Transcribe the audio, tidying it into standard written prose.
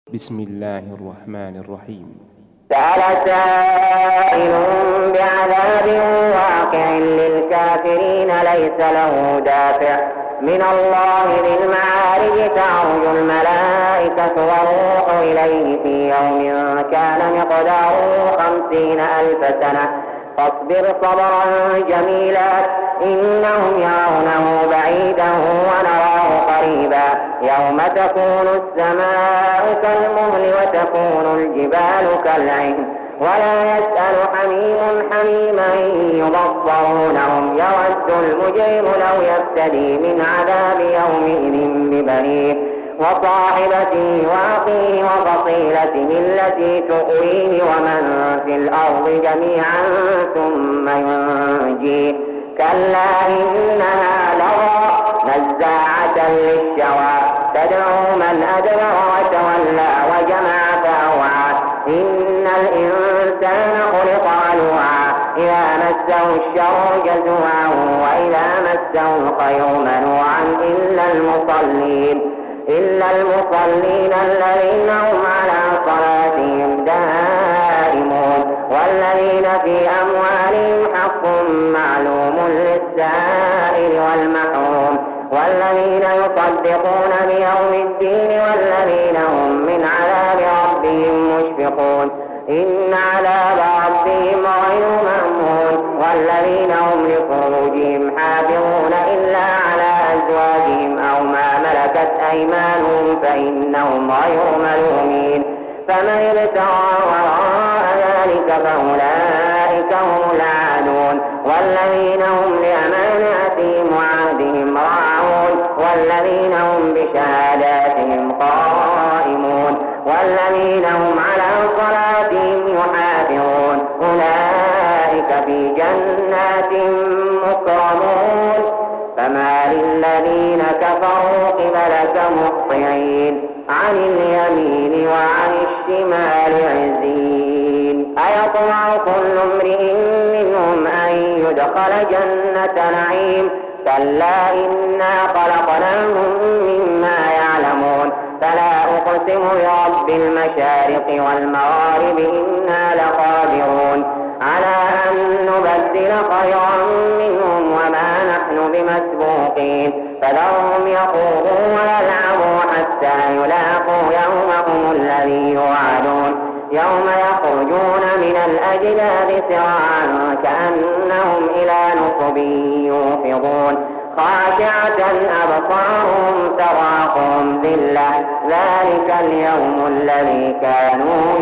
بسم الله الرحمن الرحيم. سأل سائل بعذاب واقع للكافرين ليس له دافع من الله ذي المعارج تعرج الملائكة والروح إليه في يوم كان مقداره 50,000 سنة فاصبر صبرا جميلا إنهم يرونه بعيدا ونراه قريبا يوم تكون السماء كالمهل وتكون الجبال كالعهن ولا يسأل حميم حميما يبصرونهم يود المجرم لو يفتدي من عذاب يومئذ ببنيه وصاحبته وأخيه وفصيلته التي تؤويه ومن في الأرض جميعا ثم ينجيه كلا إنها لظى نزاعة للشوى تدعو من أدبر وتولى وجمع فأوعى إن الإنسان خلق هلوعا إذا مسه الشر جزوعا وإذا مسه الخير منوعا إلا المصلين الذين هم على صلاتهم دائمون والذين في أموالهم حق معلوم للسائل والمحروم والذين يصدقون بيوم الدين والذين هم من عذاب ربهم مشفقون إن عذاب ربهم غير مأمون والذين هم لفروجهم حافظون إلا على أزواجهم أو ما ملكت أيمانهم فإنهم غير ملومين فمن ابتغى وراء ذلك فأولئك هم العادون والذين هم لأماناتهم وعهدهم راعون والذين هم بشهاداتهم قائمون والذين هم على صلاتهم يحافظون أولئك في جنات مكرمون فما للذين كفروا قبلك مهطعين عن اليمين وعن الشمال عزين أيطمع كل امرئ منهم أن يدخل جنة نعيم كلا إنا خلقناهم مما يعلمون فلا أقسم برب المشارق والمغارب إنا لقادرون على أن نبدل خيرا منهم وما نحن بمسبوقين فذرهم يخوضوا ويلعبوا حتى يلاقوا يومهم الذي يوعدون يوم يخرجون من الأجداث سراعا كأنهم إلى نصب يوفضون خاشعة أبصارهم تراقهم ذلة ذلك اليوم الذي كانوا